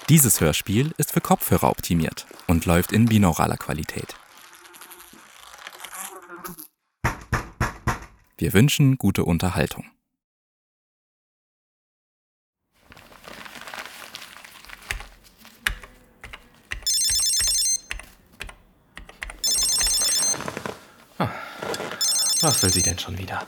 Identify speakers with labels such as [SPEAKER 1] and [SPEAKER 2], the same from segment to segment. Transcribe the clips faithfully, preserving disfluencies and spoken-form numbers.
[SPEAKER 1] Dieses Hörspiel ist für Kopfhörer optimiert und läuft in binauraler Qualität. Wir wünschen gute Unterhaltung.
[SPEAKER 2] Was will sie denn schon wieder?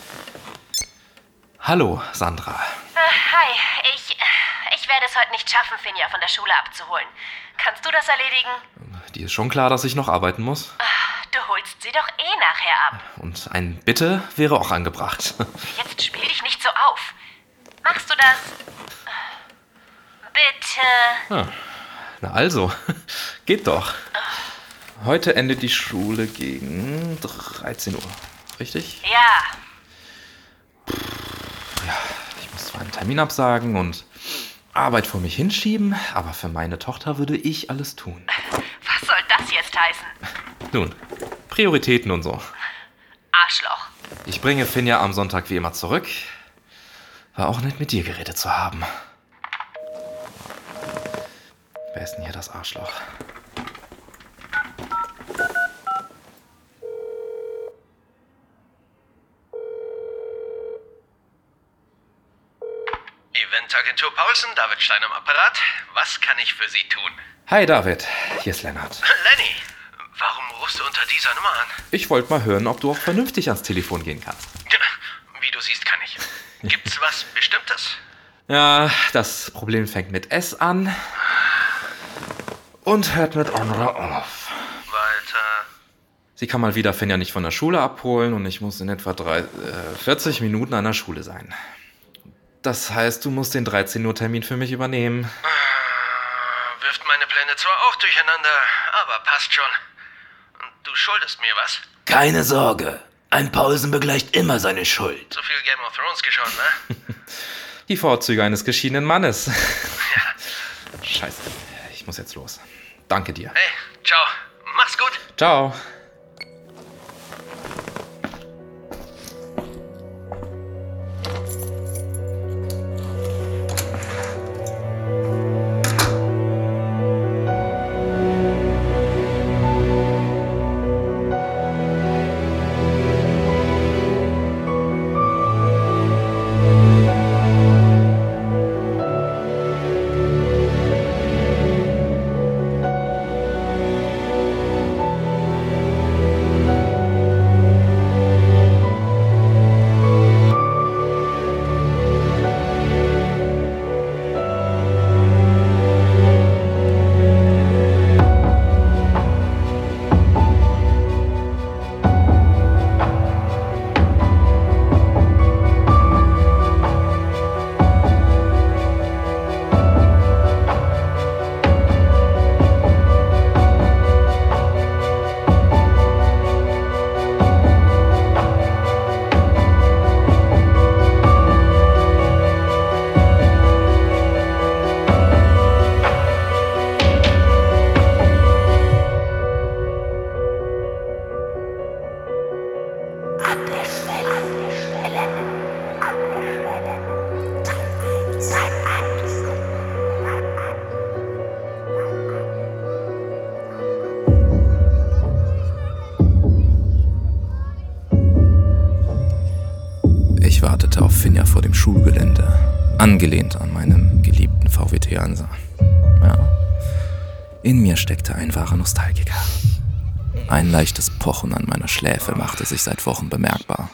[SPEAKER 2] Hallo, Sandra.
[SPEAKER 3] Äh, hi, ich, ich werde es heute nicht schaffen, Finja von der Schule abzuholen. Kannst du das erledigen?
[SPEAKER 2] Dir ist schon klar, dass ich noch arbeiten muss.
[SPEAKER 3] Du holst sie doch eh nachher ab.
[SPEAKER 2] Und ein Bitte wäre auch angebracht.
[SPEAKER 3] Jetzt spiel dich nicht so auf. Machst du das? Bitte.
[SPEAKER 2] Ja, na also, geht doch. Heute endet die Schule gegen dreizehn Uhr, richtig?
[SPEAKER 3] Ja.
[SPEAKER 2] Ja, ich muss zwar einen Termin absagen und Arbeit vor mich hinschieben, aber für meine Tochter würde ich alles tun.
[SPEAKER 3] Was soll das jetzt heißen?
[SPEAKER 2] Nun, Prioritäten und so.
[SPEAKER 3] Arschloch.
[SPEAKER 2] Ich bringe Finja am Sonntag wie immer zurück. War auch nett, mit dir geredet zu haben. Wer ist denn hier das Arschloch?
[SPEAKER 4] Eventagentur Paulsen, David Stein am Apparat. Was kann ich für Sie tun?
[SPEAKER 2] Hi David, hier ist Lennart.
[SPEAKER 4] Lenny, warum rufst du unter dieser Nummer an?
[SPEAKER 2] Ich wollte mal hören, ob du auch vernünftig ans Telefon gehen kannst.
[SPEAKER 4] Wie du siehst, kann ich. Gibt's was Bestimmtes?
[SPEAKER 2] Ja, das Problem fängt mit S an und hört mit Honor auf.
[SPEAKER 4] Walter.
[SPEAKER 2] Sie kann mal wieder Finja nicht von der Schule abholen und ich muss in etwa drei, äh, vierzig Minuten an der Schule sein. Das heißt, du musst den dreizehn Uhr Termin für mich übernehmen.
[SPEAKER 4] Wirft meine Pläne zwar auch durcheinander, aber passt schon. Und du schuldest mir was?
[SPEAKER 5] Keine Sorge, ein Paulsen begleicht immer seine Schuld.
[SPEAKER 4] So viel Game of Thrones geschaut, ne?
[SPEAKER 2] Die Vorzüge eines geschiedenen Mannes.
[SPEAKER 4] Ja.
[SPEAKER 2] Scheiße, ich muss jetzt los. Danke dir.
[SPEAKER 4] Hey, ciao. Mach's gut.
[SPEAKER 2] Ciao.
[SPEAKER 1] Ich wartete auf Finja vor dem Schulgelände, angelehnt an meinem geliebten V W T-Ansa. Ja, in mir steckte ein wahrer Nostalgiker. Ein leichtes Pochen an meiner Schläfe machte sich seit Wochen bemerkbar.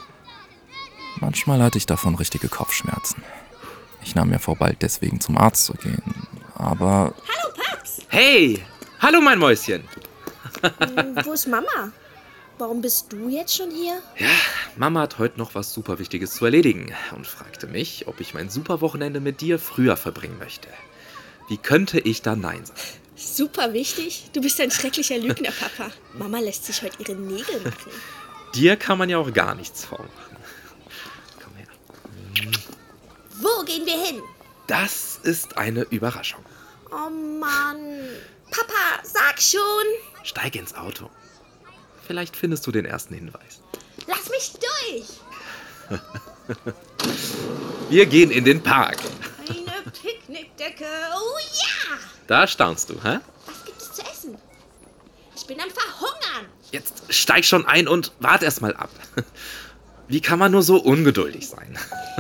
[SPEAKER 1] Manchmal hatte ich davon richtige Kopfschmerzen. Ich nahm mir vor, bald deswegen zum Arzt zu gehen, aber...
[SPEAKER 6] Hallo, Paps!
[SPEAKER 2] Hey, hallo mein Mäuschen.
[SPEAKER 6] Hm, wo ist Mama? Warum bist du jetzt schon hier?
[SPEAKER 2] Ja, Mama hat heute noch was super Wichtiges zu erledigen und fragte mich, ob ich mein super Wochenende mit dir früher verbringen möchte. Wie könnte ich da Nein sagen?
[SPEAKER 6] Super wichtig. Du bist ein schrecklicher Lügner, Papa. Mama lässt sich heute ihre Nägel machen.
[SPEAKER 2] Dir kann man ja auch gar nichts vormachen. Komm her.
[SPEAKER 6] Wo gehen wir hin?
[SPEAKER 2] Das ist eine Überraschung.
[SPEAKER 6] Oh Mann. Papa, sag schon.
[SPEAKER 2] Steig ins Auto. Vielleicht findest du den ersten Hinweis.
[SPEAKER 6] Lass mich durch.
[SPEAKER 2] Wir gehen in den Park.
[SPEAKER 6] Eine Picknickdecke. Oh ja.
[SPEAKER 2] Da staunst du, hä?
[SPEAKER 6] Was gibt es zu essen? Ich bin am Verhungern.
[SPEAKER 2] Jetzt steig schon ein und wart erst mal ab. Wie kann man nur so ungeduldig sein?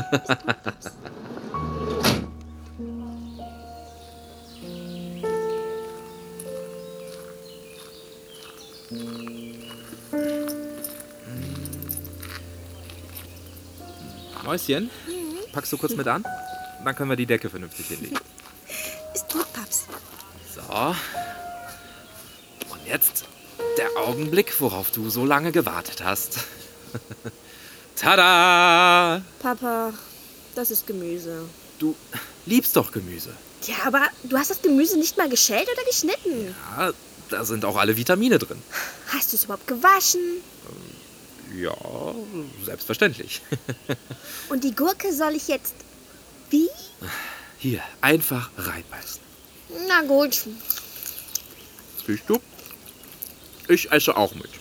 [SPEAKER 2] Mäuschen, packst du kurz mit an? Dann können wir die Decke vernünftig hinlegen.
[SPEAKER 6] Ist gut, Paps.
[SPEAKER 2] So. Und jetzt der Augenblick, worauf du so lange gewartet hast. Tada!
[SPEAKER 6] Papa, das ist Gemüse.
[SPEAKER 2] Du liebst doch Gemüse.
[SPEAKER 6] Ja, aber du hast das Gemüse nicht mal geschält oder geschnitten.
[SPEAKER 2] Ja, da sind auch alle Vitamine drin.
[SPEAKER 6] Hast du es überhaupt gewaschen?
[SPEAKER 2] Ja, selbstverständlich.
[SPEAKER 6] Und die Gurke soll ich jetzt... Wie?
[SPEAKER 2] Hier, einfach reinbeißen.
[SPEAKER 6] Na gut.
[SPEAKER 2] Siehst du? Ich esse auch mit.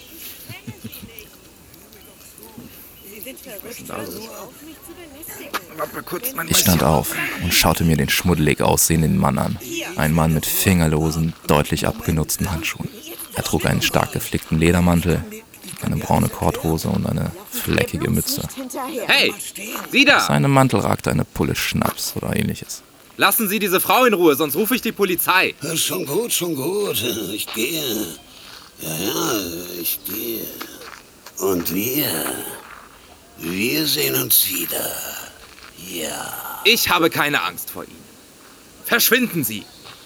[SPEAKER 2] Was ist denn da los? Warte mal kurz, mein
[SPEAKER 1] Ich stand auf und schaute mir den schmuddelig aussehenden Mann an. Ein Mann mit fingerlosen, deutlich abgenutzten Handschuhen. Er trug einen stark geflickten Ledermantel, eine braune Korthose und eine fleckige Mütze.
[SPEAKER 2] Hey, Sie da!
[SPEAKER 1] Aus seinem Mantel ragte eine Pulle Schnaps oder ähnliches.
[SPEAKER 2] Lassen Sie diese Frau in Ruhe, sonst rufe ich die Polizei.
[SPEAKER 7] Schon gut, schon gut. Ich gehe. Ja, ja, ich gehe. Und wir, wir sehen uns wieder. Ja.
[SPEAKER 2] Ich habe keine Angst vor Ihnen. Verschwinden Sie!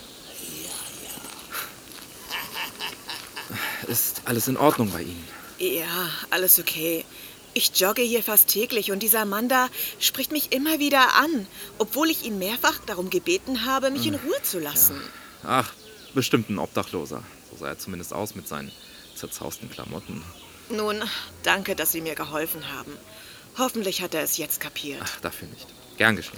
[SPEAKER 2] Ist alles in Ordnung bei Ihnen?
[SPEAKER 8] Ja, alles okay. Ich jogge hier fast täglich und dieser Mann da spricht mich immer wieder an, obwohl ich ihn mehrfach darum gebeten habe, mich in Ruhe zu lassen.
[SPEAKER 2] Ja. Ach, bestimmt ein Obdachloser. So sah er zumindest aus mit seinen zerzausten Klamotten.
[SPEAKER 8] Nun, danke, dass Sie mir geholfen haben. Hoffentlich hat er es jetzt kapiert.
[SPEAKER 2] Ach, dafür nicht. Gern geschehen.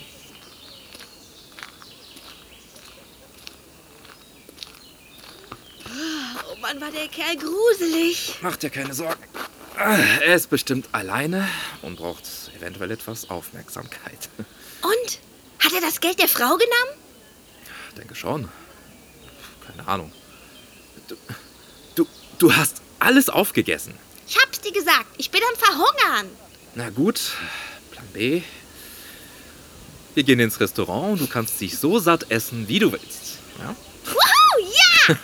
[SPEAKER 6] Oh Mann, war der Kerl gruselig.
[SPEAKER 2] Mach dir keine Sorgen. Er ist bestimmt alleine und braucht eventuell etwas Aufmerksamkeit.
[SPEAKER 6] Und? Hat er das Geld der Frau genommen?
[SPEAKER 2] Denke schon. Keine Ahnung. Du, du, du hast alles aufgegessen.
[SPEAKER 6] Ich hab's dir gesagt, ich bin am Verhungern.
[SPEAKER 2] Na gut, Plan B. Wir gehen ins Restaurant und du kannst dich so satt essen, wie du willst. Ja?
[SPEAKER 6] Wuhu, ja!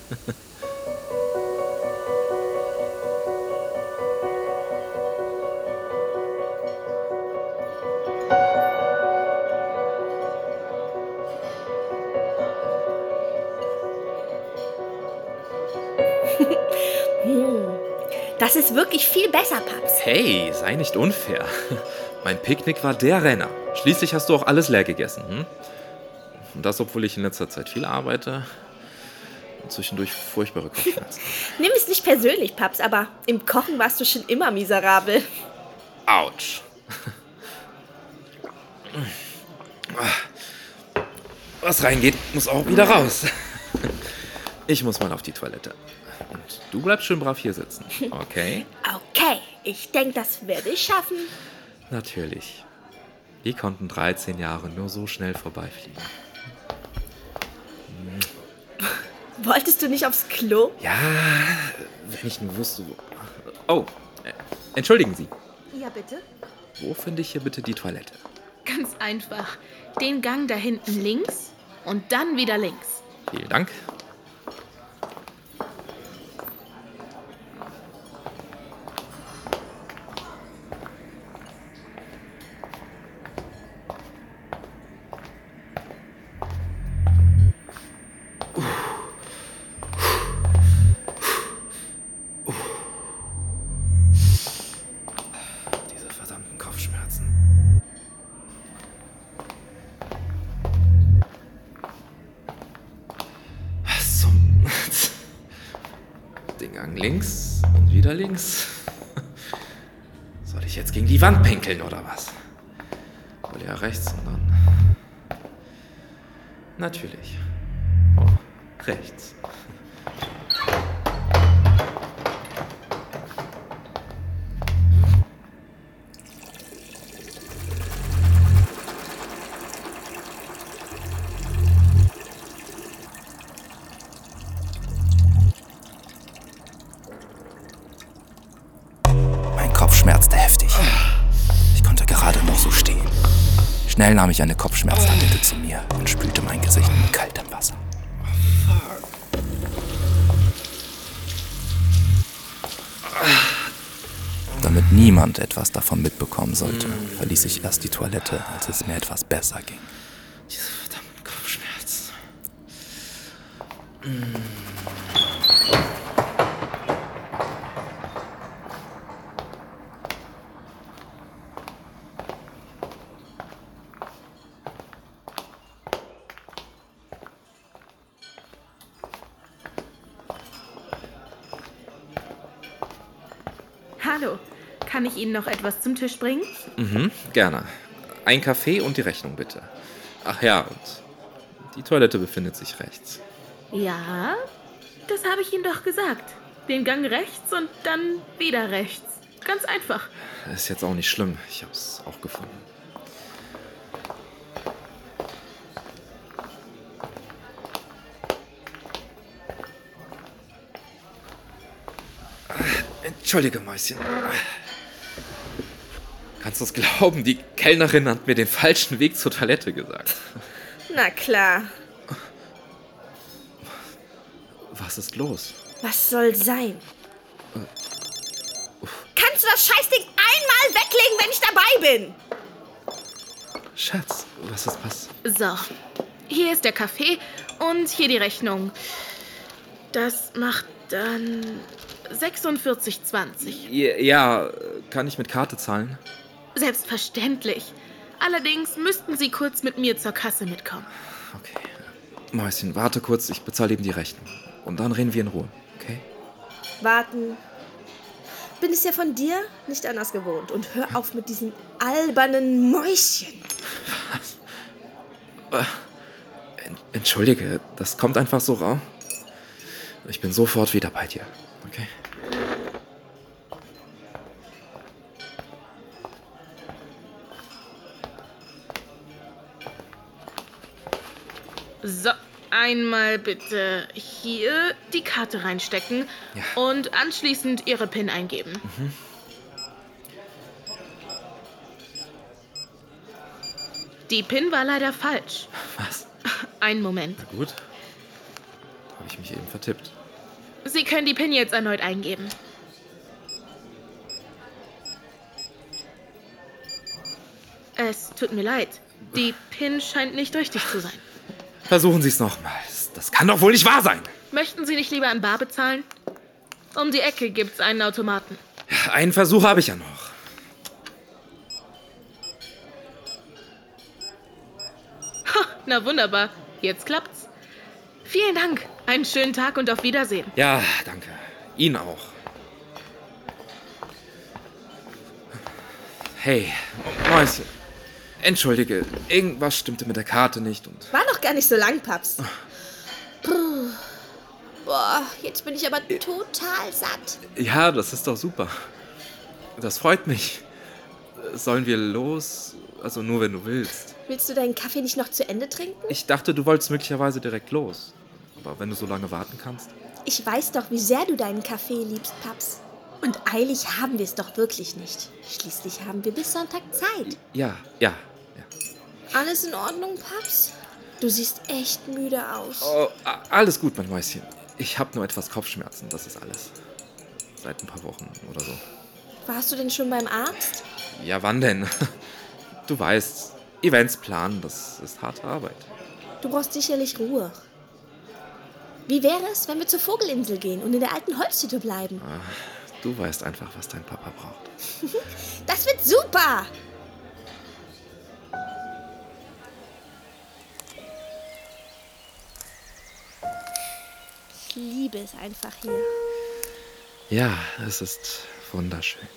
[SPEAKER 6] Das ist wirklich viel besser, Paps.
[SPEAKER 2] Hey, sei nicht unfair. Mein Picknick war der Renner. Schließlich hast du auch alles leer gegessen. Hm? Und das, obwohl ich in letzter Zeit viel arbeite und zwischendurch furchtbare Kopfschmerzen.
[SPEAKER 6] Nimm es nicht persönlich, Paps, aber im Kochen warst du schon immer miserabel.
[SPEAKER 2] Autsch. Was reingeht, muss auch wieder raus. Ich muss mal auf die Toilette. Und du bleibst schön brav hier sitzen, okay?
[SPEAKER 6] Okay, ich denke, das werde ich schaffen.
[SPEAKER 2] Natürlich. Wie konnten dreizehn Jahre nur so schnell vorbeifliegen?
[SPEAKER 6] Wolltest du nicht aufs Klo?
[SPEAKER 2] Ja, wenn ich nur wusste, wo... Oh, äh, entschuldigen Sie.
[SPEAKER 6] Ja, bitte.
[SPEAKER 2] Wo finde ich hier bitte die Toilette?
[SPEAKER 9] Ganz einfach. Den Gang da hinten links und dann wieder links.
[SPEAKER 2] Vielen Dank. Diese verdammten Kopfschmerzen. Was zum... Den Gang links und wieder links. Soll ich jetzt gegen die Wand pinkeln oder was? Wohl ja rechts und dann... Natürlich. Oh, rechts.
[SPEAKER 1] Schnell nahm ich eine Kopfschmerztablette zu mir und spülte mein Gesicht mit kaltem Wasser. Damit niemand etwas davon mitbekommen sollte, verließ ich erst die Toilette, als es mir etwas besser ging.
[SPEAKER 2] Diese verdammten Kopfschmerzen.
[SPEAKER 9] Hallo, kann ich Ihnen noch etwas zum Tisch bringen?
[SPEAKER 2] Mhm, gerne. Ein Kaffee und die Rechnung bitte. Ach ja, und die Toilette befindet sich rechts.
[SPEAKER 9] Ja, das habe ich Ihnen doch gesagt. Den Gang rechts und dann wieder rechts. Ganz einfach.
[SPEAKER 2] Ist jetzt auch nicht schlimm. Ich habe es auch gefunden. Entschuldige, Mäuschen. Kannst du es glauben? Die Kellnerin hat mir den falschen Weg zur Toilette gesagt.
[SPEAKER 6] Na klar.
[SPEAKER 2] Was ist los?
[SPEAKER 6] Was soll sein? Kannst du das Scheißding einmal weglegen, wenn ich dabei bin?
[SPEAKER 2] Schatz, was ist passiert?
[SPEAKER 9] So, hier ist der Kaffee und hier die Rechnung. Das macht dann sechsundvierzig zwanzig.
[SPEAKER 2] Ja, kann ich mit Karte zahlen?
[SPEAKER 9] Selbstverständlich. Allerdings müssten Sie kurz mit mir zur Kasse mitkommen.
[SPEAKER 2] Okay. Mäuschen, warte kurz, ich bezahle eben die Rechnung. Und dann reden wir in Ruhe, okay?
[SPEAKER 6] Warten. Bin es ja von dir nicht anders gewohnt. Und hör auf mit diesen albernen Mäuschen.
[SPEAKER 2] Was? Äh, Entschuldige, das kommt einfach so raus. Ich bin sofort wieder bei dir, okay?
[SPEAKER 9] So, einmal bitte hier die Karte reinstecken
[SPEAKER 2] Ja.
[SPEAKER 9] und anschließend Ihre PIN eingeben.
[SPEAKER 2] Mhm.
[SPEAKER 9] Die PIN war leider falsch.
[SPEAKER 2] Was?
[SPEAKER 9] Einen Moment.
[SPEAKER 2] Na gut. Habe ich mich eben vertippt.
[SPEAKER 9] Sie können die PIN jetzt erneut eingeben. Es tut mir leid. Die PIN scheint nicht richtig zu sein.
[SPEAKER 2] Versuchen Sie es nochmals. Das kann doch wohl nicht wahr sein.
[SPEAKER 9] Möchten Sie nicht lieber in bar bezahlen? Um die Ecke gibt's einen Automaten.
[SPEAKER 2] Einen Versuch habe ich ja noch.
[SPEAKER 9] Ha, na wunderbar. Jetzt klappt's. Vielen Dank. Einen schönen Tag und auf Wiedersehen.
[SPEAKER 2] Ja, danke. Ihnen auch. Hey, Mäuschen. Entschuldige, irgendwas stimmte mit der Karte nicht und...
[SPEAKER 6] War noch gar nicht so lang, Paps. Puh. Boah, jetzt bin ich aber total satt.
[SPEAKER 2] Ja, das ist doch super. Das freut mich. Sollen wir los? Also nur, wenn du willst.
[SPEAKER 6] Willst du deinen Kaffee nicht noch zu Ende trinken?
[SPEAKER 2] Ich dachte, du wolltest möglicherweise direkt los. Aber wenn du so lange warten kannst...
[SPEAKER 6] Ich weiß doch, wie sehr du deinen Kaffee liebst, Paps. Und eilig haben wir es doch wirklich nicht. Schließlich haben wir bis Sonntag Zeit.
[SPEAKER 2] Ja, ja, ja.
[SPEAKER 6] Alles in Ordnung, Paps? Du siehst echt müde aus.
[SPEAKER 2] Oh, a- alles gut, mein Mäuschen. Ich habe nur etwas Kopfschmerzen, das ist alles. Seit ein paar Wochen oder so.
[SPEAKER 6] Warst du denn schon beim Arzt?
[SPEAKER 2] Ja, wann denn? Du weißt, Events planen, das ist harte Arbeit.
[SPEAKER 6] Du brauchst sicherlich Ruhe. Wie wäre es, wenn wir zur Vogelinsel gehen und in der alten Holzhütte bleiben?
[SPEAKER 2] Du weißt einfach, was dein Papa braucht.
[SPEAKER 6] Das wird super! Ich liebe es einfach hier.
[SPEAKER 2] Ja, es ist wunderschön.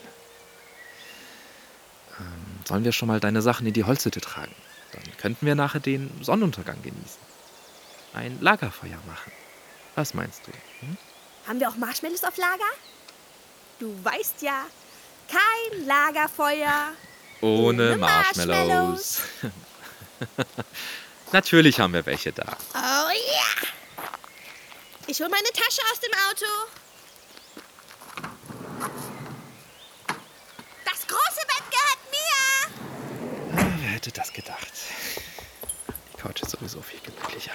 [SPEAKER 2] Ähm, sollen wir schon mal deine Sachen in die Holzhütte tragen? Dann könnten wir nachher den Sonnenuntergang genießen. Ein Lagerfeuer machen. Was meinst du? Hm?
[SPEAKER 6] Haben wir auch Marshmallows auf Lager? Du weißt ja, kein Lagerfeuer.
[SPEAKER 2] Ohne
[SPEAKER 6] Ohne
[SPEAKER 2] Marshmallows. Natürlich haben wir welche da.
[SPEAKER 6] Oh ja! Ich hole meine Tasche aus dem Auto. Das große Bett gehört mir.
[SPEAKER 2] Wer hätte das gedacht? Die Couch ist sowieso viel gemütlicher.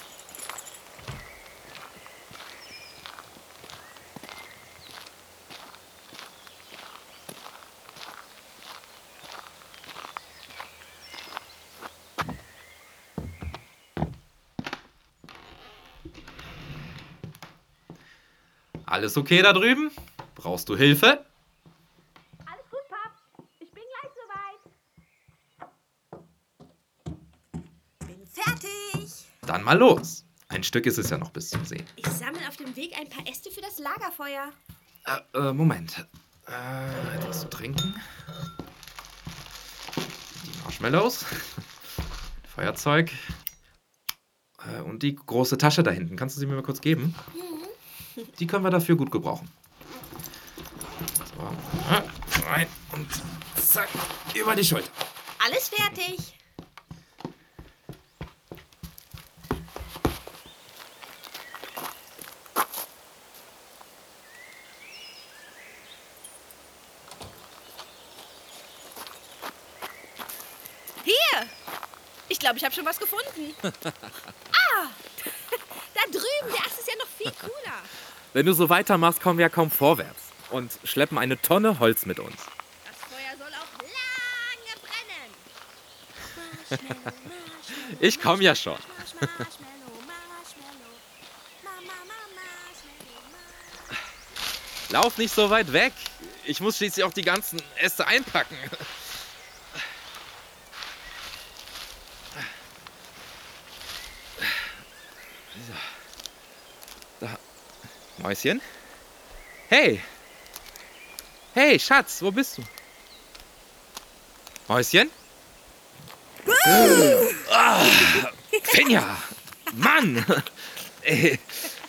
[SPEAKER 2] Alles okay da drüben? Brauchst du Hilfe?
[SPEAKER 6] Alles gut, Paps. Ich bin gleich soweit. Bin fertig.
[SPEAKER 2] Dann mal los. Ein Stück ist es ja noch bis zum See.
[SPEAKER 6] Ich sammle auf dem Weg ein paar Äste für das Lagerfeuer.
[SPEAKER 2] Äh, äh, Moment. Äh, etwas zu trinken. Die Marshmallows. Feuerzeug. Äh, und die große Tasche da hinten. Kannst du sie mir mal kurz geben?
[SPEAKER 6] Mhm.
[SPEAKER 2] Die können wir dafür gut gebrauchen. So. Rein und zack. Über die Schulter.
[SPEAKER 6] Alles fertig. Hier! Ich glaube, ich habe schon was gefunden. Ah! Da drüben, der Ast ist ja noch viel cooler.
[SPEAKER 2] Wenn du so weitermachst, kommen wir ja kaum vorwärts. Und schleppen eine Tonne Holz mit uns.
[SPEAKER 6] Das Feuer soll auch lange brennen.
[SPEAKER 2] Ich komme ja schon. Lauf nicht so weit weg. Ich muss schließlich auch die ganzen Äste einpacken. Da. Mäuschen? Hey! Hey, Schatz, wo bist du? Mäuschen? Ah, Finja! Mann! Ey.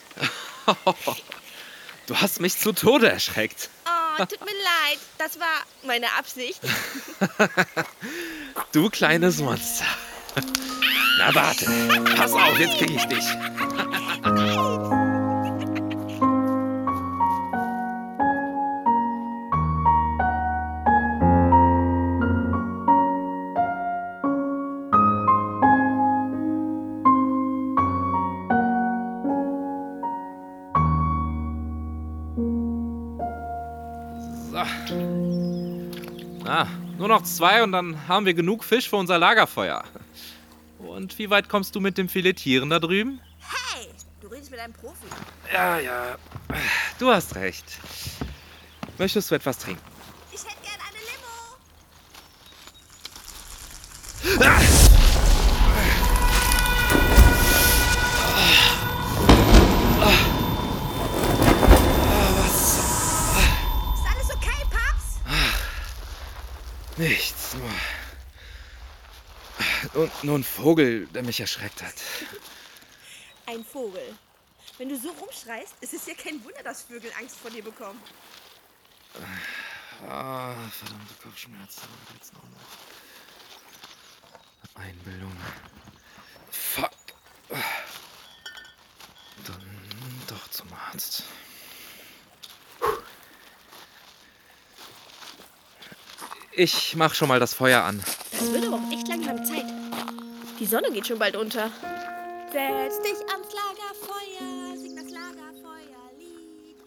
[SPEAKER 2] Du hast mich zu Tode erschreckt.
[SPEAKER 6] Oh, tut mir leid. Das war meine Absicht.
[SPEAKER 2] Du kleines Monster. Na warte, pass auf, jetzt krieg ich dich. Ah, nur noch zwei und dann haben wir genug Fisch für unser Lagerfeuer. Und wie weit kommst du mit dem Filetieren da drüben?
[SPEAKER 6] Hey, du redest mit einem Profi.
[SPEAKER 2] Ja, ja, du hast recht. Möchtest du etwas trinken?
[SPEAKER 6] Ich hätte gern eine Limo.
[SPEAKER 2] Ah!
[SPEAKER 6] Ist alles okay, Paps?
[SPEAKER 2] Nichts, nur... Und nur ein Vogel, der mich erschreckt hat.
[SPEAKER 6] Ein Vogel. Wenn du so rumschreist, ist es ja kein Wunder, dass Vögel Angst vor dir bekommen.
[SPEAKER 2] Ah, verdammte Kopfschmerzen. Jetzt noch mal. Einbildung. Fuck. Dann doch zum Arzt. Ich mach schon mal das Feuer an.
[SPEAKER 6] Das wird aber auch echt langsam Zeit. Die Sonne geht schon bald unter. Setz dich ans Lagerfeuer, sing das Lagerfeuerlied.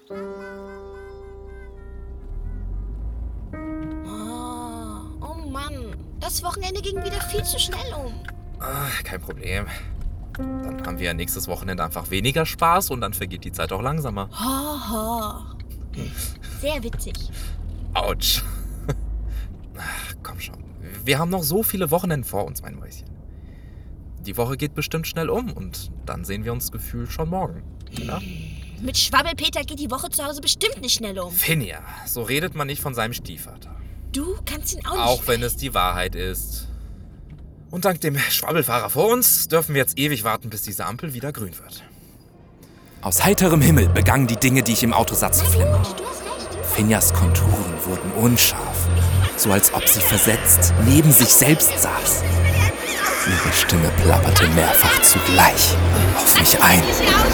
[SPEAKER 6] Oh, oh Mann, das Wochenende ging wieder viel zu schnell um.
[SPEAKER 2] Ach, kein Problem. Dann haben wir ja nächstes Wochenende einfach weniger Spaß und dann vergeht die Zeit auch langsamer.
[SPEAKER 6] Ho, ho. Sehr witzig.
[SPEAKER 2] Autsch. Ach, komm schon. Wir haben noch so viele Wochenenden vor uns, mein Mäuschen. Die Woche geht bestimmt schnell um und dann sehen wir uns gefühlt schon morgen. Ja?
[SPEAKER 6] Mit Schwabbelpeter geht die Woche zu Hause bestimmt nicht schnell um.
[SPEAKER 2] Finja, so redet man nicht von seinem Stiefvater.
[SPEAKER 6] Du kannst ihn auch nicht...
[SPEAKER 2] Auch wenn es die Wahrheit ist. Und dank dem Schwabbelfahrer vor uns dürfen wir jetzt ewig warten, bis diese Ampel wieder grün wird.
[SPEAKER 1] Aus heiterem Himmel begannen die Dinge, die ich im Auto sah, zu flimmern. Finjas Konturen wurden unscharf, so als ob sie versetzt neben sich selbst saß. Ihre Stimme plapperte mehrfach zugleich auf mich ein.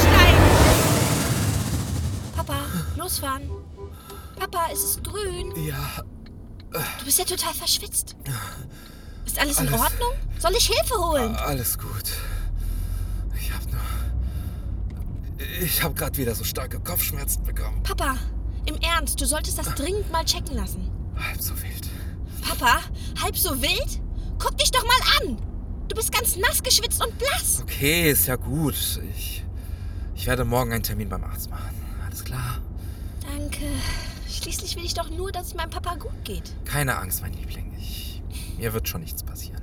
[SPEAKER 6] Papa, losfahren. Papa, es ist grün.
[SPEAKER 2] Ja.
[SPEAKER 6] Du bist ja total verschwitzt. Ist Ist alles, alles in Ordnung? Soll ich Hilfe holen?
[SPEAKER 1] Alles gut. Ich hab nur... Ich hab gerade wieder so starke Kopfschmerzen bekommen.
[SPEAKER 6] Papa, im Ernst, du solltest das dringend mal checken lassen.
[SPEAKER 1] Halb so wild.
[SPEAKER 6] Papa, halb so wild? Guck dich doch mal an! Du bist ganz nass geschwitzt und blass.
[SPEAKER 1] Okay, ist ja gut. Ich, ich werde morgen einen Termin beim Arzt machen. Alles klar?
[SPEAKER 6] Danke. Schließlich will ich doch nur, dass es meinem Papa gut geht.
[SPEAKER 1] Keine Angst, mein Liebling. Ich, mir wird schon nichts passieren.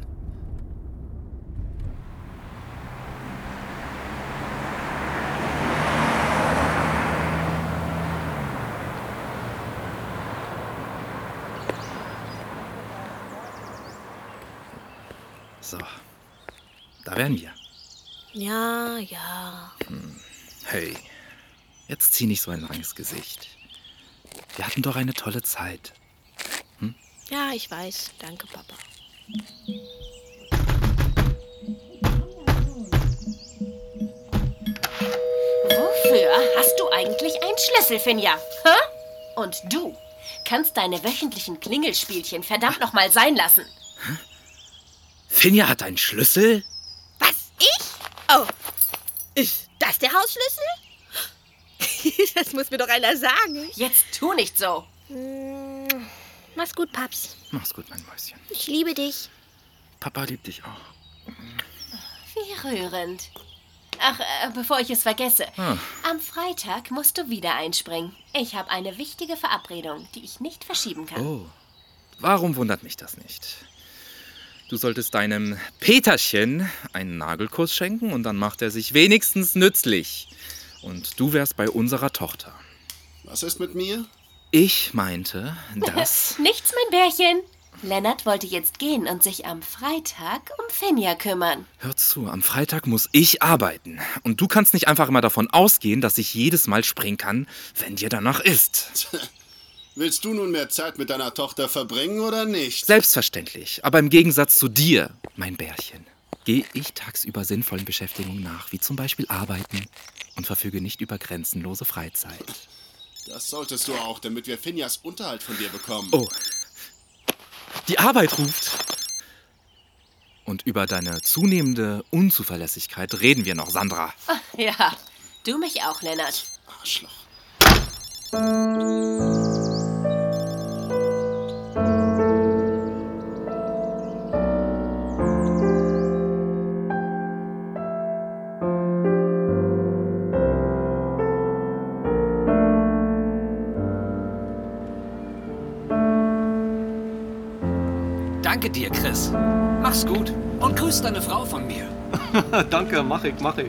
[SPEAKER 1] So, da wären wir.
[SPEAKER 6] Ja, ja.
[SPEAKER 1] Hm. Hey, jetzt zieh nicht so ein langes Gesicht. Wir hatten doch eine tolle Zeit. Hm?
[SPEAKER 6] Ja, ich weiß. Danke, Papa.
[SPEAKER 3] Wofür hast du eigentlich einen Schlüssel, Finja? Hä? Und du kannst deine wöchentlichen Klingelspielchen verdammt noch mal sein lassen.
[SPEAKER 1] Hä? Finja hat einen Schlüssel?
[SPEAKER 6] Was? Ich? Oh, ist das der Hausschlüssel? Das muss mir doch einer sagen.
[SPEAKER 3] Jetzt tu nicht so.
[SPEAKER 6] Hm, mach's gut, Paps.
[SPEAKER 1] Mach's gut, mein Mäuschen.
[SPEAKER 6] Ich liebe dich.
[SPEAKER 1] Papa liebt dich auch.
[SPEAKER 3] Wie rührend. Ach, äh, bevor ich es vergesse.
[SPEAKER 1] Ah.
[SPEAKER 3] Am Freitag musst du wieder einspringen. Ich habe eine wichtige Verabredung, die ich nicht verschieben kann.
[SPEAKER 1] Oh, warum wundert mich das nicht? Du solltest deinem Peterchen einen Nagelkuss schenken und dann macht er sich wenigstens nützlich. Und du wärst bei unserer Tochter.
[SPEAKER 7] Was ist mit mir?
[SPEAKER 1] Ich meinte, dass...
[SPEAKER 3] Nichts, mein Bärchen. Lennart wollte jetzt gehen und sich am Freitag um Finja kümmern.
[SPEAKER 1] Hör zu, am Freitag muss ich arbeiten. Und du kannst nicht einfach immer davon ausgehen, dass ich jedes Mal springen kann, wenn dir danach ist.
[SPEAKER 7] Willst du nun mehr Zeit mit deiner Tochter verbringen oder nicht?
[SPEAKER 1] Selbstverständlich. Aber im Gegensatz zu dir, mein Bärchen, gehe ich tagsüber sinnvollen Beschäftigungen nach, wie zum Beispiel Arbeiten, und verfüge nicht über grenzenlose Freizeit.
[SPEAKER 7] Das solltest du auch, damit wir Finjas Unterhalt von dir bekommen.
[SPEAKER 1] Oh, die Arbeit ruft. Und über deine zunehmende Unzuverlässigkeit reden wir noch, Sandra.
[SPEAKER 3] Ach, ja, du mich auch, Lennart.
[SPEAKER 7] Arschloch.
[SPEAKER 5] Danke dir, Chris. Mach's gut und grüß deine Frau von mir.
[SPEAKER 10] Danke, mach ich, mach ich.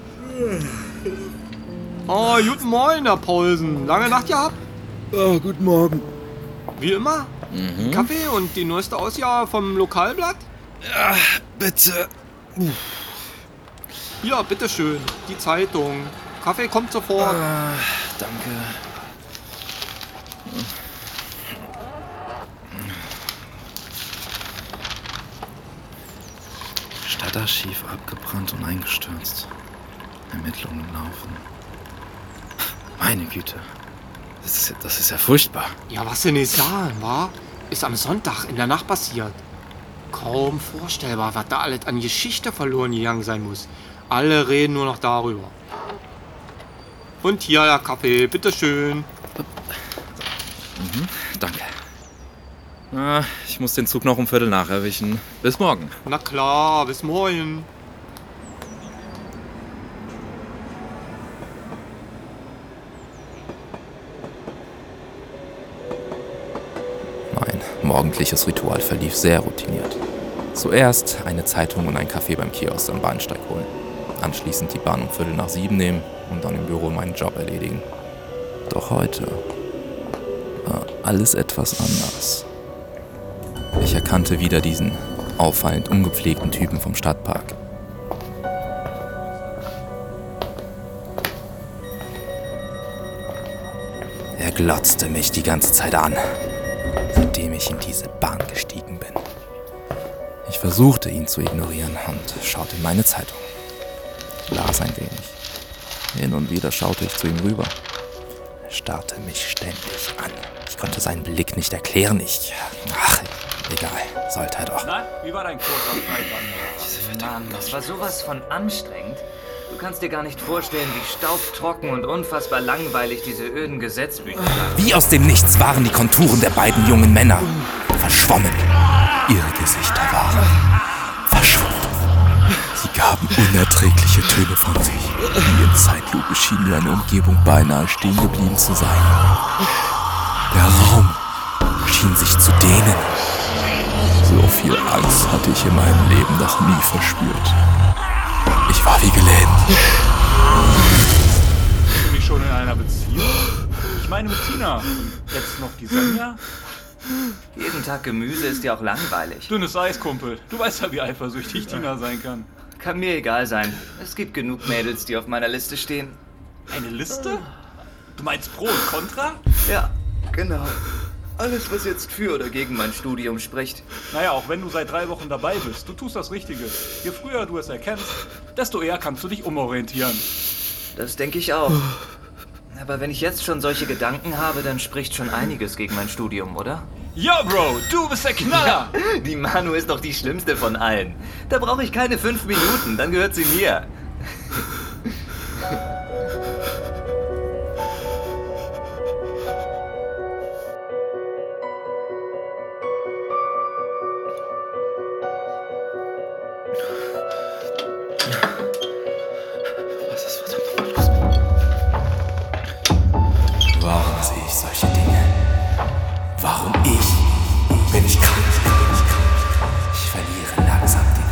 [SPEAKER 10] Oh, guten Morgen, Herr Paulsen. Lange Nacht gehabt?
[SPEAKER 1] Oh, guten Morgen.
[SPEAKER 10] Wie immer?
[SPEAKER 1] Mhm.
[SPEAKER 10] Kaffee und die neueste Ausgabe vom Lokalblatt?
[SPEAKER 1] Ja, bitte. Uh.
[SPEAKER 10] Ja, bitteschön. Die Zeitung. Kaffee kommt sofort.
[SPEAKER 1] Ah, danke. Stadtarchiv abgebrannt und eingestürzt. Ermittlungen laufen. Meine Güte. Das ist, das ist ja furchtbar.
[SPEAKER 10] Ja, was denn nicht sagen, wa? Ist am Sonntag in der Nacht passiert. Kaum vorstellbar, was da alles an Geschichte verloren gegangen sein muss. Alle reden nur noch darüber. Und hier der Kaffee, bitteschön.
[SPEAKER 1] Mhm, danke. Ah, ich muss den Zug noch um Viertel nach erwischen. Bis morgen.
[SPEAKER 10] Na klar, bis morgen.
[SPEAKER 1] Mein morgendliches Ritual verlief sehr routiniert. Zuerst eine Zeitung und ein Kaffee beim Kiosk am Bahnsteig holen. Anschließend die Bahn um Viertel nach sieben nehmen und dann im Büro meinen Job erledigen. Doch heute war alles etwas anders. Ich erkannte wieder diesen auffallend ungepflegten Typen vom Stadtpark. Er glotzte mich die ganze Zeit an, seitdem ich in diese Bahn gestiegen bin. Ich versuchte, ihn zu ignorieren und schaute in meine Zeitung. Las ein wenig. Hin und wieder schaute ich zu ihm rüber. Er starrte mich ständig an. Ich konnte seinen Blick nicht erklären. Ich, ach, Egal, sollte er doch.
[SPEAKER 11] Na, wie war dein Kurs am Freitag?
[SPEAKER 12] Mann, das war sowas von anstrengend. Du kannst dir gar nicht vorstellen, wie staubtrocken und unfassbar langweilig diese öden Gesetzbücher waren.
[SPEAKER 1] Wie aus dem Nichts waren die Konturen der beiden jungen Männer verschwommen. Ihre Gesichter waren verschwunden. Sie gaben unerträgliche Töne von sich. Wie in Zeitlupe schien mir eine Umgebung beinahe stehen geblieben zu sein. Der Raum schien sich zu dehnen. So viel Angst hatte ich in meinem Leben noch nie verspürt. Ich war wie gelähmt.
[SPEAKER 11] Bist du nicht schon in einer Beziehung? Ich meine mit Tina. Jetzt noch die Sonja?
[SPEAKER 12] Jeden Tag Gemüse ist ja auch langweilig.
[SPEAKER 11] Dünnes Eis, Kumpel. Du weißt ja, wie eifersüchtig Tina sein kann.
[SPEAKER 12] Kann mir egal sein. Es gibt genug Mädels, die auf meiner Liste stehen.
[SPEAKER 11] Eine Liste? Du meinst Pro und Contra?
[SPEAKER 12] Ja, genau. Alles, was jetzt für oder gegen mein Studium spricht.
[SPEAKER 11] Naja, auch wenn du seit drei Wochen dabei bist, du tust das Richtige. Je früher du es erkennst, desto eher kannst du dich umorientieren.
[SPEAKER 12] Das denke ich auch. Aber wenn ich jetzt schon solche Gedanken habe, dann spricht schon einiges gegen mein Studium, oder?
[SPEAKER 11] Ja, Bro, du bist der Knaller!
[SPEAKER 12] Ja, die Manu ist doch die schlimmste von allen. Da brauche ich keine fünf Minuten, dann gehört sie mir.
[SPEAKER 1] Was ist verdammt nochmal los? Warum sehe ich solche Dinge? Warum ich? Bin ich krank? Ich verliere langsam den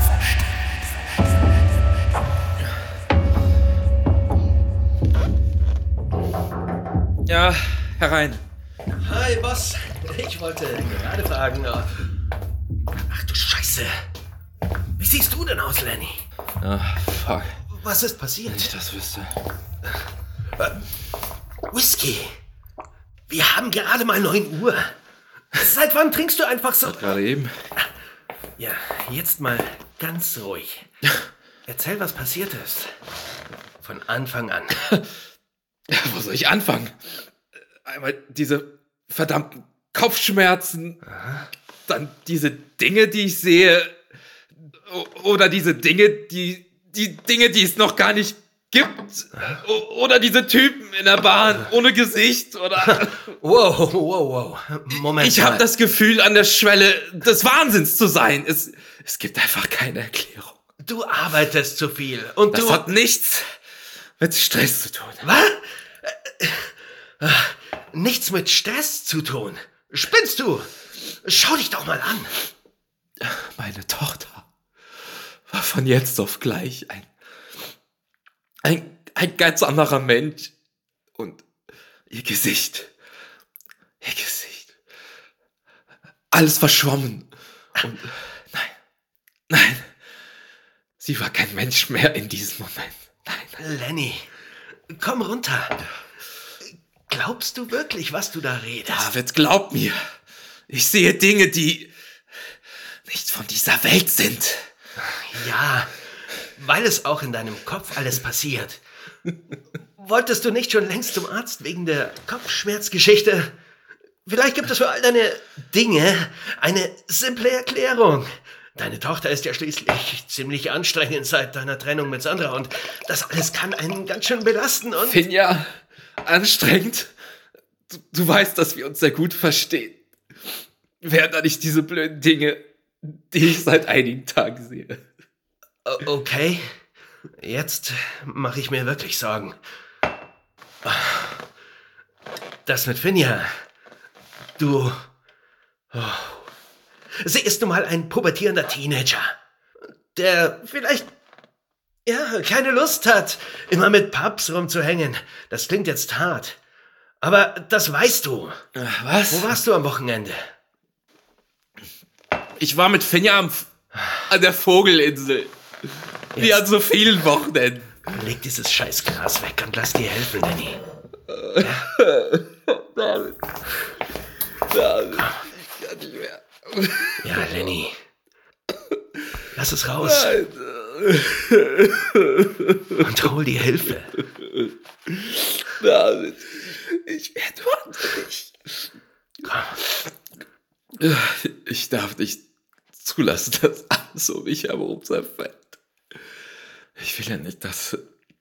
[SPEAKER 1] Verstand.
[SPEAKER 2] Ja, herein.
[SPEAKER 13] Hi, Boss. Ich wollte gerade fragen. Ach du Scheiße. Wie siehst du denn aus, Lenny?
[SPEAKER 2] Ach, fuck.
[SPEAKER 13] Was ist passiert?
[SPEAKER 2] Wenn ich das wüsste.
[SPEAKER 13] Äh, Whisky. Wir haben gerade mal neun Uhr. Seit wann trinkst du einfach so?
[SPEAKER 2] Gerade eben.
[SPEAKER 13] Ja, jetzt mal ganz ruhig. Erzähl, was passiert ist. Von Anfang an.
[SPEAKER 2] Wo soll ich anfangen? Einmal diese verdammten Kopfschmerzen. Aha. Dann diese Dinge, die ich sehe. Oder diese Dinge, die... Die Dinge, die es noch gar nicht gibt. Oder diese Typen in der Bahn ohne Gesicht. Oder...
[SPEAKER 13] Wow, wow, wow. Moment
[SPEAKER 2] Ich habe das Gefühl, an der Schwelle des Wahnsinns zu sein. Es, es gibt einfach keine Erklärung.
[SPEAKER 13] Du arbeitest zu viel. Und
[SPEAKER 2] das
[SPEAKER 13] du...
[SPEAKER 2] hat nichts mit Stress zu tun.
[SPEAKER 13] Was? Nichts mit Stress zu tun? Spinnst du? Schau dich doch mal an.
[SPEAKER 2] Meine Tochter war von jetzt auf gleich ein, ein, ein ganz anderer Mensch. Und ihr Gesicht, ihr Gesicht, alles verschwommen. Und nein, nein, sie war kein Mensch mehr in diesem Moment. Nein.
[SPEAKER 13] Lenny, komm runter. Glaubst du wirklich, was du da redest?
[SPEAKER 2] David, glaub mir. Ich sehe Dinge, die nicht von dieser Welt sind.
[SPEAKER 13] Ja, weil es auch in deinem Kopf alles passiert. Wolltest du nicht schon längst zum Arzt wegen der Kopfschmerzgeschichte? Vielleicht gibt es für all deine Dinge eine simple Erklärung. Deine Tochter ist ja schließlich ziemlich anstrengend seit deiner Trennung mit Sandra und das alles kann einen ganz schön belasten und...
[SPEAKER 2] Finja, anstrengend? Du, du weißt, dass wir uns sehr gut verstehen. Wären da nicht diese blöden Dinge, die ich seit einigen Tagen sehe.
[SPEAKER 13] Okay, jetzt mache ich mir wirklich Sorgen. Das mit Finja. Du... Oh. Sie ist nun mal ein pubertierender Teenager, der vielleicht, ja, keine Lust hat, immer mit Pubs rumzuhängen. Das klingt jetzt hart. Aber das weißt du.
[SPEAKER 2] Was?
[SPEAKER 13] Wo warst du am Wochenende?
[SPEAKER 2] Ich war mit Finja am F- an der Vogelinsel. Wie an so vielen Wochenenden.
[SPEAKER 13] Leg dieses scheiß Gras weg und lass dir helfen, Danny.
[SPEAKER 2] David. David. Ich kann nicht mehr.
[SPEAKER 13] Ja, Lenny. Lass es raus.
[SPEAKER 2] Nein.
[SPEAKER 13] Und hol dir Hilfe.
[SPEAKER 2] David. Ich werde wahnsinnig.
[SPEAKER 13] Komm.
[SPEAKER 2] Ich darf nicht zulassen, dass alles um mich herum zerfällt. Ich will ja nicht, dass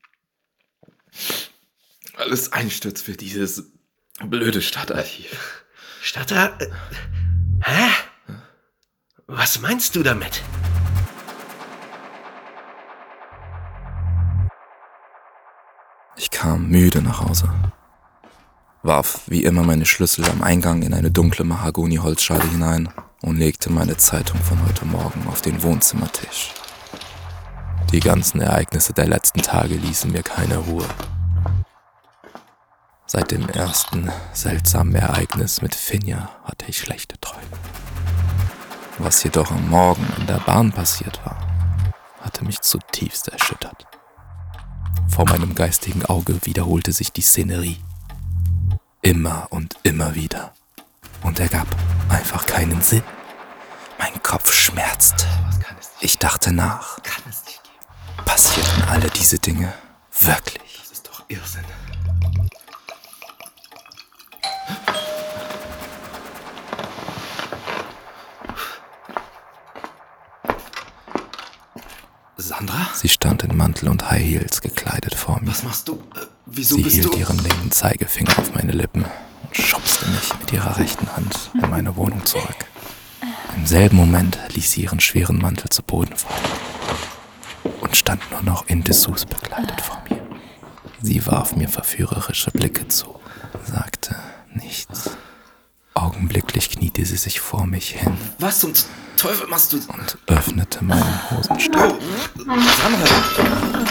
[SPEAKER 2] alles einstürzt für dieses blöde Stadtarchiv.
[SPEAKER 13] Stadtarchiv? Hä? Was meinst du damit?
[SPEAKER 1] Ich kam müde nach Hause, warf wie immer meine Schlüssel am Eingang in eine dunkle Mahagoni-Holzschale hinein und legte meine Zeitung von heute Morgen auf den Wohnzimmertisch. Die ganzen Ereignisse der letzten Tage ließen mir keine Ruhe. Seit dem ersten seltsamen Ereignis mit Finja hatte ich schlechte Träume. Was jedoch am Morgen in der Bahn passiert war, hatte mich zutiefst erschüttert. Vor meinem geistigen Auge wiederholte sich die Szenerie. Immer und immer wieder. Und er gab einfach keinen Sinn. Mein Kopf schmerzte. Ich dachte nach. Passierten alle diese Dinge wirklich?
[SPEAKER 2] Das ist doch Irrsinn. Sandra?
[SPEAKER 1] Sie stand in Mantel und High Heels gekleidet vor mir.
[SPEAKER 2] Was machst du? Äh, wieso
[SPEAKER 1] Sie
[SPEAKER 2] bist
[SPEAKER 1] hielt
[SPEAKER 2] du?
[SPEAKER 1] ihren linken Zeigefinger auf meine Lippen und schubste mich mit ihrer rechten Hand in meine Wohnung zurück. Im selben Moment ließ sie ihren schweren Mantel zu Boden fallen und stand nur noch in Dessous bekleidet vor mir. Sie warf mir verführerische Blicke zu, sagte nichts. Augenblicklich kniete sie sich vor mich hin.
[SPEAKER 2] Was zum Teufel machst du?
[SPEAKER 1] Und öffnete meinen Hosenstall.
[SPEAKER 2] Sandra!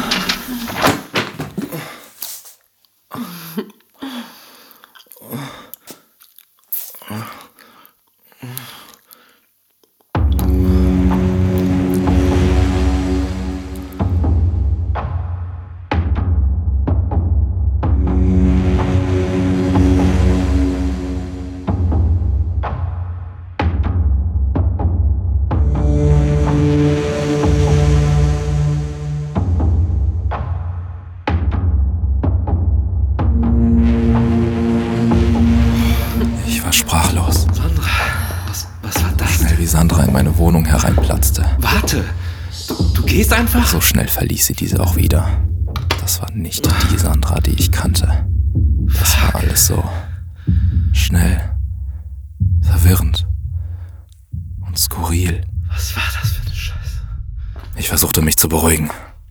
[SPEAKER 1] Sandra in meine Wohnung hereinplatzte.
[SPEAKER 2] Warte! Du, du gehst einfach?
[SPEAKER 1] So schnell verließ sie diese auch wieder. Das war nicht die Sandra, die ich kannte. Das war alles so schnell, verwirrend und skurril.
[SPEAKER 2] Was war das für eine Scheiße?
[SPEAKER 1] Ich versuchte mich zu beruhigen.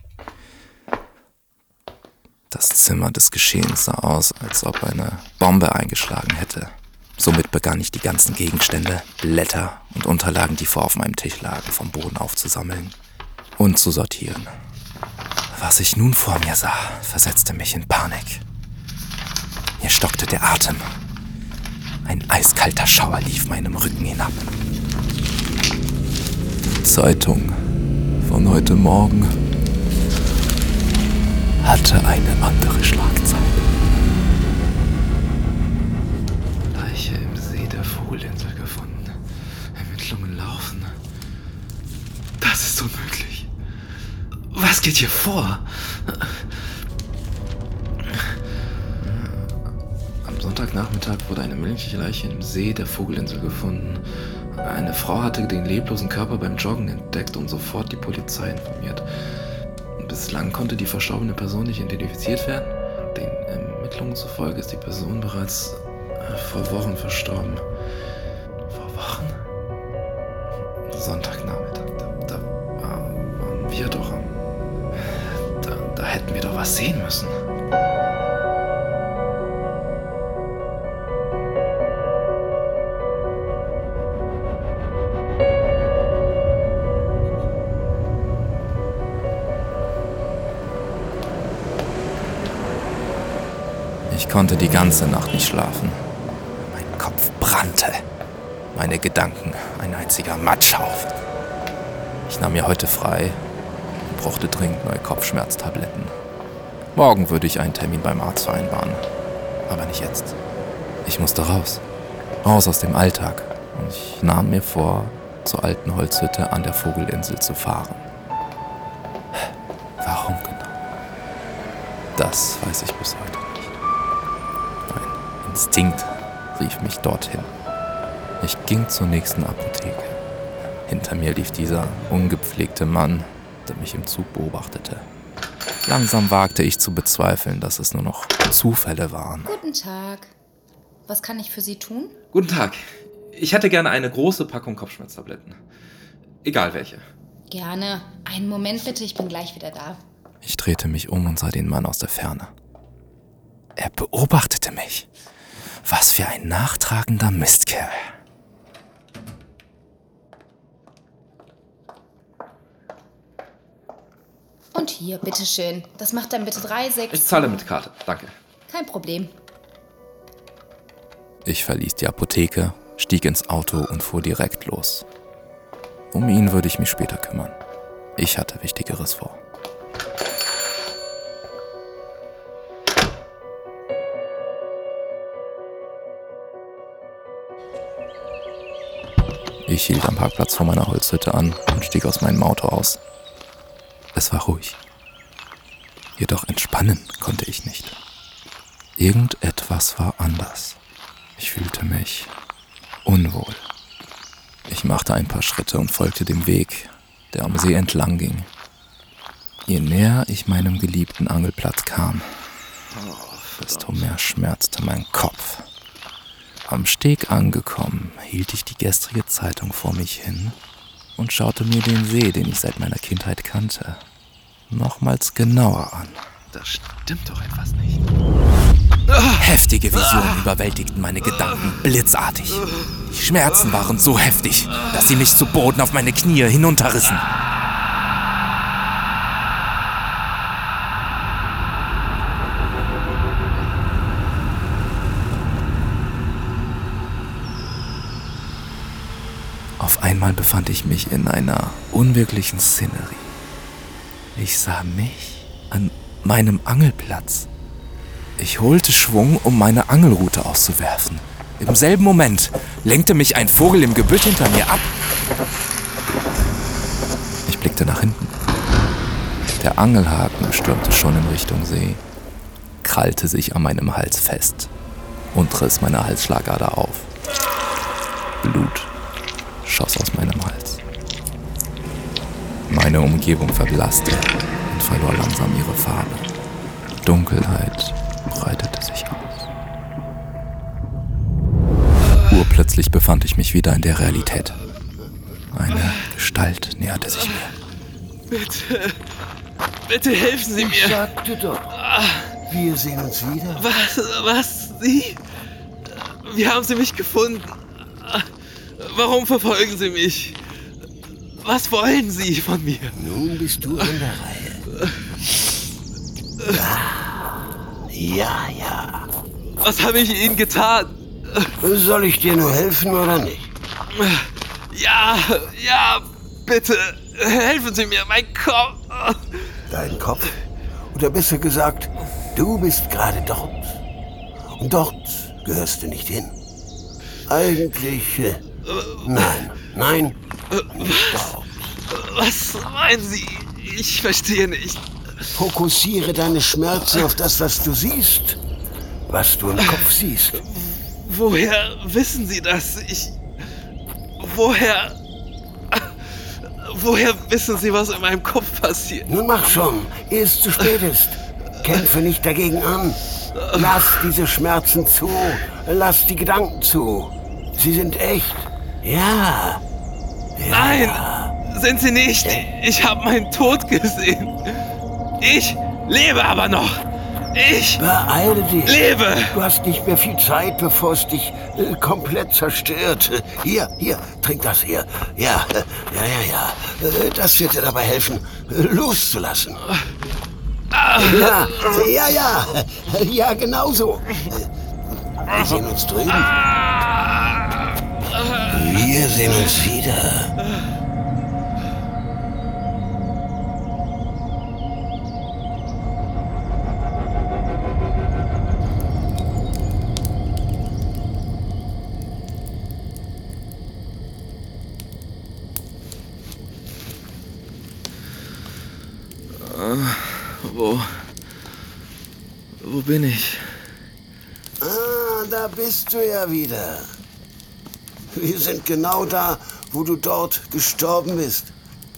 [SPEAKER 1] Das Zimmer des Geschehens sah aus, als ob eine Bombe eingeschlagen hätte. Somit begann ich, die ganzen Gegenstände, Blätter und Unterlagen, die vor auf meinem Tisch lagen, vom Boden aufzusammeln und zu sortieren. Was ich nun vor mir sah, versetzte mich in Panik. Mir stockte der Atem. Ein eiskalter Schauer lief meinem Rücken hinab. Die Zeitung von heute Morgen hatte eine andere Schlagzeile.
[SPEAKER 2] Vogelinsel gefunden. Ermittlungen laufen. Das ist unmöglich. Was geht hier vor? Am Sonntagnachmittag wurde eine menschliche Leiche im See der Vogelinsel gefunden. Eine Frau hatte den leblosen Körper beim Joggen entdeckt und sofort die Polizei informiert. Bislang konnte die verstorbene Person nicht identifiziert werden. Den Ermittlungen zufolge ist die Person bereits vor Wochen verstorben. Vor Wochen? Sonntagnachmittag, da, da waren wir doch am... Da, da hätten wir doch was sehen müssen.
[SPEAKER 1] Ich konnte die ganze Nacht nicht schlafen. Kopf brannte. Meine Gedanken ein einziger Matschhaufen. Ich nahm mir heute frei und brauchte dringend neue Kopfschmerztabletten. Morgen würde ich einen Termin beim Arzt vereinbaren. Aber nicht jetzt. Ich musste raus. Raus aus dem Alltag. Und ich nahm mir vor, zur alten Holzhütte an der Vogelinsel zu fahren. Warum genau? Das weiß ich bis heute nicht. Mein Instinkt rief mich dorthin. Ich ging zur nächsten Apotheke. Hinter mir lief dieser ungepflegte Mann, der mich im Zug beobachtete. Langsam wagte ich zu bezweifeln, dass es nur noch Zufälle waren.
[SPEAKER 14] Guten Tag. Was kann ich für Sie tun?
[SPEAKER 2] Guten Tag. Ich hätte gerne eine große Packung Kopfschmerztabletten. Egal welche.
[SPEAKER 14] Gerne. Einen Moment bitte, ich bin gleich wieder da.
[SPEAKER 1] Ich drehte mich um und sah den Mann aus der Ferne. Er beobachtete mich. Was für ein nachtragender Mistkerl.
[SPEAKER 14] Und hier, bitteschön. Das macht dann bitte drei, sechs...
[SPEAKER 2] Ich zahle mit Karte, danke.
[SPEAKER 14] Kein Problem.
[SPEAKER 1] Ich verließ die Apotheke, stieg ins Auto und fuhr direkt los. Um ihn würde ich mich später kümmern. Ich hatte Wichtigeres vor. Ich hielt am Parkplatz vor meiner Holzhütte an und stieg aus meinem Auto aus. Es war ruhig. Jedoch entspannen konnte ich nicht. Irgendetwas war anders. Ich fühlte mich unwohl. Ich machte ein paar Schritte und folgte dem Weg, der am See entlang ging. Je näher ich meinem geliebten Angelplatz kam, desto mehr schmerzte mein Kopf. Am Steg angekommen, hielt ich die gestrige Zeitung vor mich hin und schaute mir den See, den ich seit meiner Kindheit kannte, nochmals genauer an.
[SPEAKER 2] Da stimmt doch etwas nicht.
[SPEAKER 1] Heftige Visionen überwältigten meine Gedanken blitzartig. Die Schmerzen waren so heftig, dass sie mich zu Boden auf meine Knie hinunterrissen. Auf einmal befand ich mich in einer unwirklichen Szenerie. Ich sah mich an meinem Angelplatz. Ich holte Schwung, um meine Angelrute auszuwerfen. Im selben Moment lenkte mich ein Vogel im Gebüsch hinter mir ab. Ich blickte nach hinten. Der Angelhaken stürmte schon in Richtung See, krallte sich an meinem Hals fest und riss meine Halsschlagader auf. Blut schoss aus meinem Hals. Meine Umgebung verblasste und verlor langsam ihre Farbe. Dunkelheit breitete sich aus. Urplötzlich befand ich mich wieder in der Realität. Eine Gestalt näherte sich mir.
[SPEAKER 15] Bitte, bitte helfen Sie mir.
[SPEAKER 7] Ich sagte doch, wir sehen uns wieder.
[SPEAKER 15] Was, was, Sie? Wie haben Sie mich gefunden? Warum verfolgen Sie mich? Was wollen Sie von mir?
[SPEAKER 7] Nun bist du an der Reihe. Ja, ja.
[SPEAKER 15] Was habe ich Ihnen getan?
[SPEAKER 7] Soll ich dir nur helfen oder nicht?
[SPEAKER 15] Ja, ja, bitte. Helfen Sie mir, mein Kopf.
[SPEAKER 7] Dein Kopf? Oder besser gesagt, du bist gerade dort. Und dort gehörst du nicht hin. Eigentlich, äh, nein, nein, nicht dort.
[SPEAKER 15] Was meinen Sie? Ich verstehe nicht.
[SPEAKER 7] Fokussiere deine Schmerzen auf das, was du siehst. Was du im Kopf siehst.
[SPEAKER 15] Woher wissen Sie das? Ich... Woher... Woher wissen Sie, was in meinem Kopf passiert?
[SPEAKER 7] Nun mach schon, ehe es zu spät ist. Kämpfe nicht dagegen an. Lass diese Schmerzen zu. Lass die Gedanken zu. Sie sind echt. Ja. ja.
[SPEAKER 15] Nein, sind sie nicht. Ich habe meinen Tod gesehen. Ich lebe aber noch. Ich
[SPEAKER 7] Beeile dich.
[SPEAKER 15] lebe.
[SPEAKER 7] Du hast nicht mehr viel Zeit, bevor es dich äh, komplett zerstört. Hier, hier, trink das hier. Ja, äh, ja, ja, ja. Äh, das wird dir dabei helfen, äh, loszulassen. Ja, ja, ja. Ja, genau so. Wir sehen uns drüben. Wir sehen uns wieder.
[SPEAKER 15] Wo... Wo bin ich?
[SPEAKER 7] Ah, da bist du ja wieder. Wir sind genau da, wo du dort gestorben bist.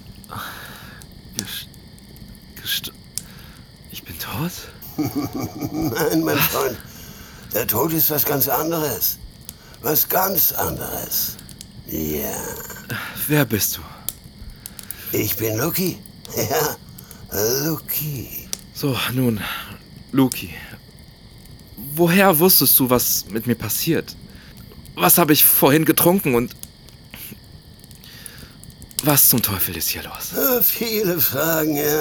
[SPEAKER 2] Gest gest ich bin tot?
[SPEAKER 7] Nein, mein Freund. Der Tod ist was ganz anderes. Was ganz anderes. Ja.
[SPEAKER 2] Wer bist du?
[SPEAKER 7] Ich bin Luki. Ja, Luki.
[SPEAKER 2] So, nun, Luki. Woher wusstest du, was mit mir passiert? Was habe ich vorhin getrunken und... Was zum Teufel ist hier los?
[SPEAKER 7] Äh, Viele Fragen, ja.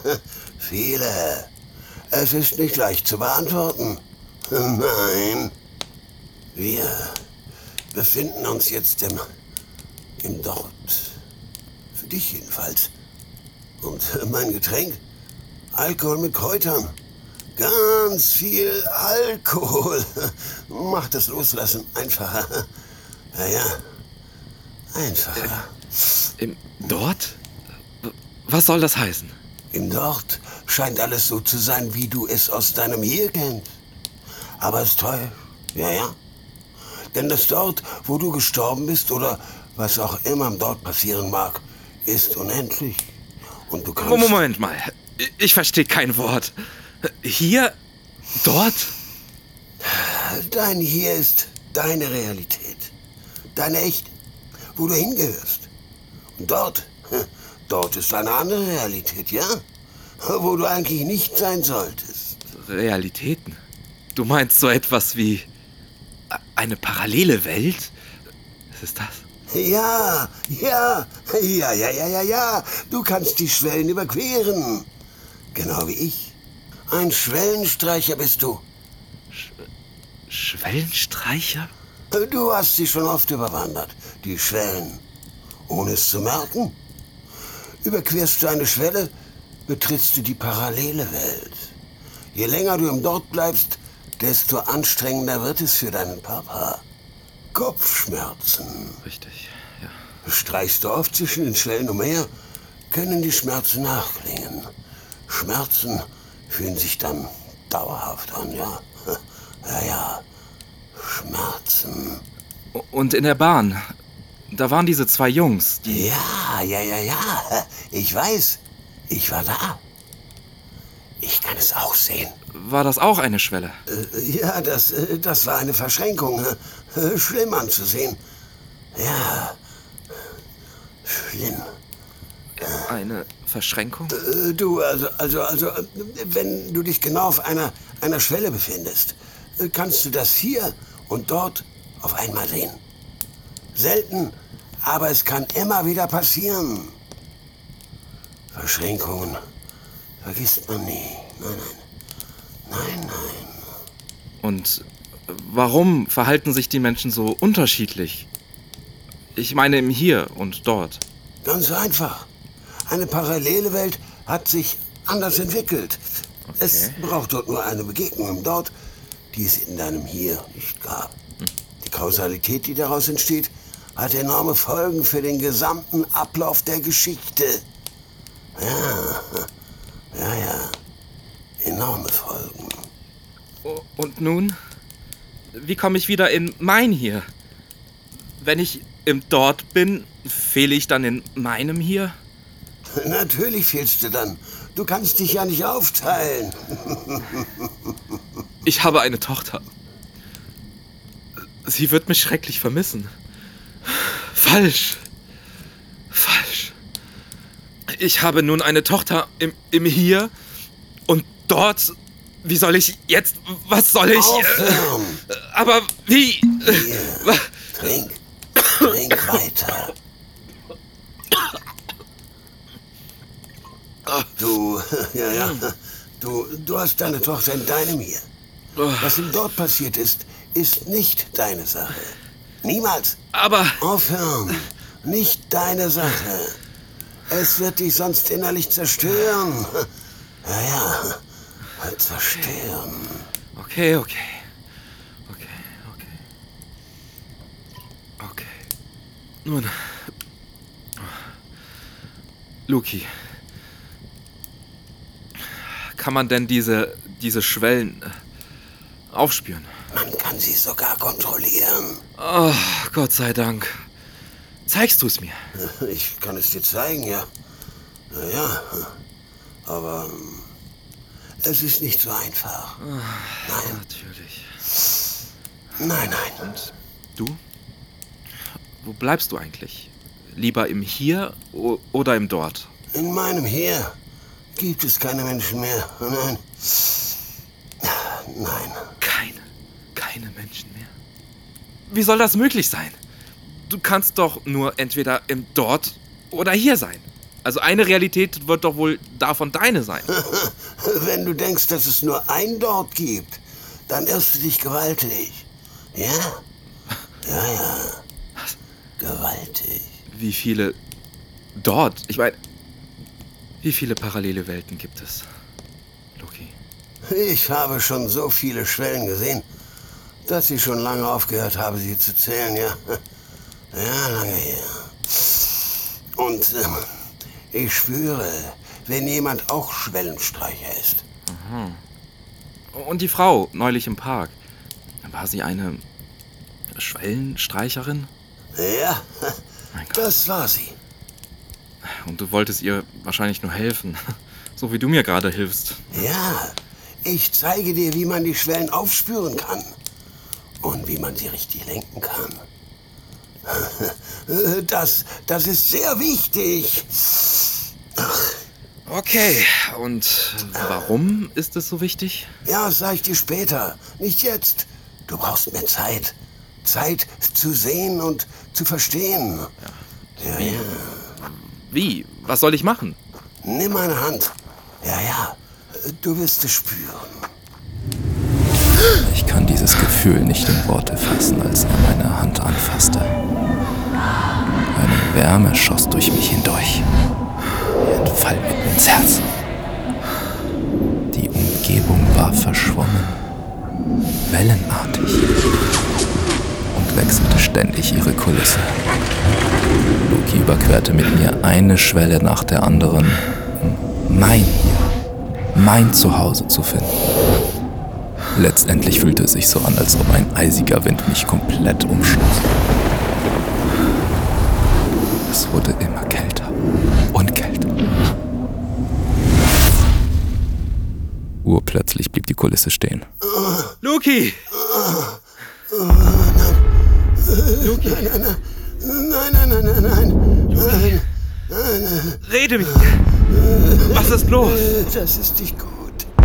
[SPEAKER 7] Viele. Es ist nicht leicht zu beantworten. Nein. Wir befinden uns jetzt im, im Dort. Für dich jedenfalls. Und mein Getränk? Alkohol mit Kräutern. Ganz viel Alkohol. Macht das Loslassen einfacher. Ja, ja. Einfacher.
[SPEAKER 2] Im Dort? Was soll das heißen?
[SPEAKER 7] Im Dort scheint alles so zu sein, wie du es aus deinem Hier kennst. Aber es täuscht. Ja, ja. Denn das Dort, wo du gestorben bist oder was auch immer dort passieren mag, ist unendlich. Und du kannst...
[SPEAKER 2] Moment mal. Ich verstehe kein Wort. Hier? Dort?
[SPEAKER 7] Dein Hier ist deine Realität. Deine echte. Wo du hingehörst. Und dort, dort ist eine andere Realität, ja? Wo du eigentlich nicht sein solltest.
[SPEAKER 2] Realitäten? Du meinst so etwas wie eine parallele Welt? Was ist das?
[SPEAKER 7] Ja, ja, ja, ja, ja, ja, ja. Du kannst die Schwellen überqueren. Genau wie ich. Ein Schwellenstreicher bist du.
[SPEAKER 2] Sch Schwellenstreicher?
[SPEAKER 7] Du hast sie schon oft überwandert, die Schwellen. Ohne es zu merken. Überquerst du eine Schwelle, betrittst du die parallele Welt. Je länger du im Dort bleibst, desto anstrengender wird es für deinen Papa. Kopfschmerzen.
[SPEAKER 2] Richtig, ja.
[SPEAKER 7] Streichst du oft zwischen den Schwellen umher, können die Schmerzen nachklingen. Schmerzen fühlen sich dann dauerhaft an, ja. Ja, ja. Schmerzen.
[SPEAKER 2] Und in der Bahn, da waren diese zwei Jungs, die...
[SPEAKER 7] Ja, ja, ja, ja. Ich weiß. Ich war da. Ich kann es auch sehen.
[SPEAKER 2] War das auch eine Schwelle?
[SPEAKER 7] Äh, ja, das, äh, das war eine Verschränkung. Äh, schlimm anzusehen. Ja. Schlimm.
[SPEAKER 2] Eine Verschränkung?
[SPEAKER 7] Äh, du, also, also, also, äh, wenn du dich genau auf einer, einer Schwelle befindest, äh, kannst du das hier und dort auf einmal sehen. Selten, aber es kann immer wieder passieren. Verschränkungen vergisst man nie. Nein, nein. Nein, nein.
[SPEAKER 2] Und warum verhalten sich die Menschen so unterschiedlich? Ich meine im Hier und dort.
[SPEAKER 7] Ganz einfach. Eine parallele Welt hat sich anders entwickelt. Okay. Es braucht dort nur eine Begegnung im Dort, die es in deinem Hier nicht gab. Hm. Die Kausalität, die daraus entsteht, hat enorme Folgen für den gesamten Ablauf der Geschichte. Ja, ja, ja. Enorme Folgen.
[SPEAKER 2] Und nun? Wie komme ich wieder in mein Hier? Wenn ich im Dort bin, fehle ich dann in meinem Hier?
[SPEAKER 7] Natürlich fehlst du dann. Du kannst dich ja nicht aufteilen.
[SPEAKER 2] Ich habe eine Tochter. Sie wird mich schrecklich vermissen. Falsch. Falsch. Ich habe nun eine Tochter im, im Hier und dort. Wie soll ich jetzt? Was soll ich?
[SPEAKER 7] Aufhören.
[SPEAKER 2] Äh, aber wie?
[SPEAKER 7] Hier, trink. Trink weiter. Du, ja, ja. Du, du hast deine Tochter in deinem Hier. Was ihm dort passiert ist, ist nicht deine Sache. Niemals.
[SPEAKER 2] Aber...
[SPEAKER 7] Aufhören. Nicht deine Sache. Es wird dich sonst innerlich zerstören. Ja, ja. Zerstören.
[SPEAKER 2] Okay, okay. Okay, okay. Okay. Nun. Luki. Kann man denn diese, diese Schwellen aufspüren?
[SPEAKER 7] Man kann sie sogar kontrollieren.
[SPEAKER 2] Oh, Gott sei Dank. Zeigst du es mir?
[SPEAKER 7] Ich kann es dir zeigen, ja. Naja, aber es ist nicht so einfach.
[SPEAKER 2] Oh,
[SPEAKER 7] nein.
[SPEAKER 2] Natürlich.
[SPEAKER 7] Nein, nein.
[SPEAKER 2] Und du? Wo bleibst du eigentlich? Lieber im Hier o- oder im Dort?
[SPEAKER 7] In meinem Hier gibt es keine Menschen mehr. Nein. Nein.
[SPEAKER 2] Keine, keine Menschen mehr. Wie soll das möglich sein? Du kannst doch nur entweder im Dort oder hier sein. Also eine Realität wird doch wohl davon deine sein.
[SPEAKER 7] Wenn du denkst, dass es nur ein Dort gibt, dann irrst du dich gewaltig. Ja? Ja, ja.
[SPEAKER 2] Was?
[SPEAKER 7] Gewaltig.
[SPEAKER 2] Wie viele dort? Ich meine, wie viele parallele Welten gibt es, Loki?
[SPEAKER 7] Ich habe schon so viele Schwellen gesehen, dass ich schon lange aufgehört habe, sie zu zählen, ja. Ja, lange her. Und äh, ich schwöre, wenn jemand auch Schwellenstreicher ist.
[SPEAKER 2] Aha. Und die Frau neulich im Park, war sie eine Schwellenstreicherin?
[SPEAKER 7] Ja, das war sie.
[SPEAKER 2] Und du wolltest ihr wahrscheinlich nur helfen, so wie du mir gerade hilfst.
[SPEAKER 7] Ja, ich zeige dir, wie man die Schwellen aufspüren kann und wie man sie richtig lenken kann. Das, das ist sehr wichtig.
[SPEAKER 2] Okay, und warum ist es so wichtig?
[SPEAKER 7] Ja, das sag ich dir später, nicht jetzt. Du brauchst mehr Zeit. Zeit zu sehen und zu verstehen. Ja. Ja,
[SPEAKER 2] Wie?
[SPEAKER 7] ja.
[SPEAKER 2] Wie? Was soll ich machen?
[SPEAKER 7] Nimm meine Hand. Ja, ja, du wirst es spüren.
[SPEAKER 1] Ich kann dieses Gefühl nicht in Worte fassen, als er meine Hand anfasste. Eine Wärme schoss durch mich hindurch. Wie ein Fall mitten ins Herz. Die Umgebung war verschwommen. Wellenartig. Und wechselte ständig ihre Kulisse. Loki überquerte mit mir eine Schwelle nach der anderen, um mein Hier, mein Zuhause zu finden. Letztendlich fühlte es sich so an, als ob ein eisiger Wind mich komplett umschloss. Es wurde immer kälter und kälter. Urplötzlich blieb die Kulisse stehen.
[SPEAKER 2] Loki!
[SPEAKER 7] Loki! Nein, nein, nein, nein, nein, nein, nein.
[SPEAKER 2] Rede mit mir! Was ist los?
[SPEAKER 7] Das ist nicht gut.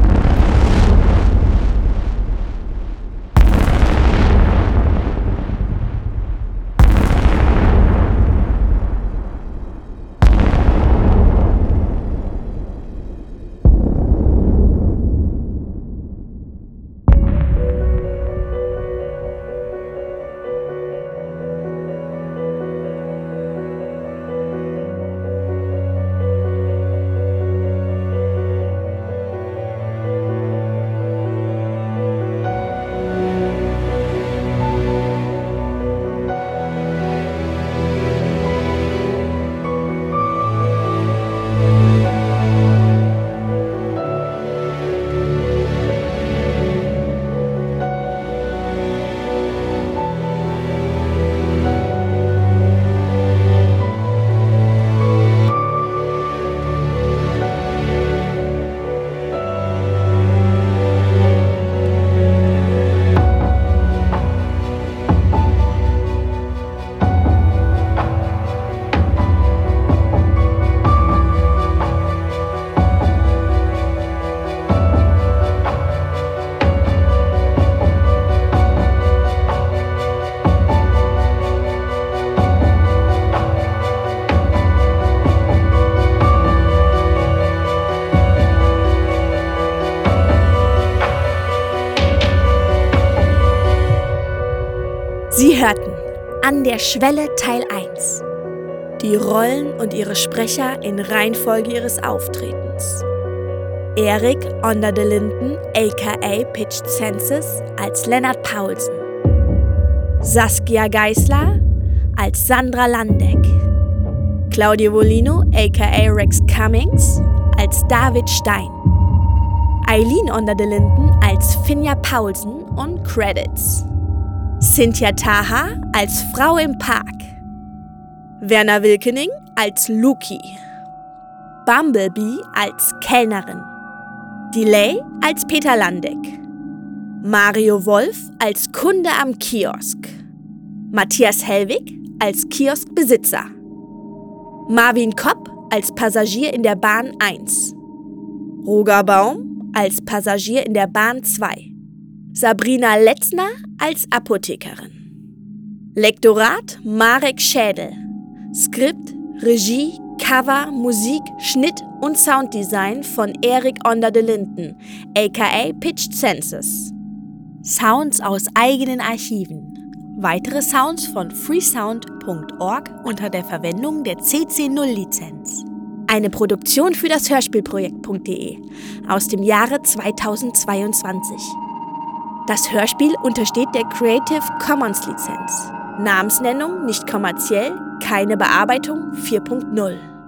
[SPEAKER 6] Sie hörten An der Schwelle Teil eins. Die Rollen und ihre Sprecher in Reihenfolge ihres Auftretens. Erik Onder de Linden, aka Pitched Senses, als Lennart Paulsen. Saskia Geisler als Sandra Landeck. Claudio Volino, aka Rex Cummings, als David Stein. Eileen onder de Linden als Finja Paulsen und Credits. Cynthia Taha als Frau im Park. Werner Wilkening als Luki. Bumblebee als Kellnerin. Delay als Peter Landeck. Mario Wolf als Kunde am Kiosk. Matthias Hellwig als Kioskbesitzer. Marvin Kopp als Passagier in der Bahn eins. Roger Baum als Passagier in der Bahn zwei. Sabrina Letzner als Apothekerin. Lektorat Marek Schädel. Skript, Regie, Cover, Musik, Schnitt und Sounddesign von Erik onder de Linden, aka Pitched Senses. Sounds aus eigenen Archiven. Weitere Sounds von freesound punkt org unter der Verwendung der C C null Lizenz. Eine Produktion für das Hörspielprojekt punkt de aus dem Jahre zweitausendzweiundzwanzig. Das Hörspiel untersteht der Creative Commons Lizenz. Namensnennung nicht kommerziell, keine Bearbeitung vier punkt null.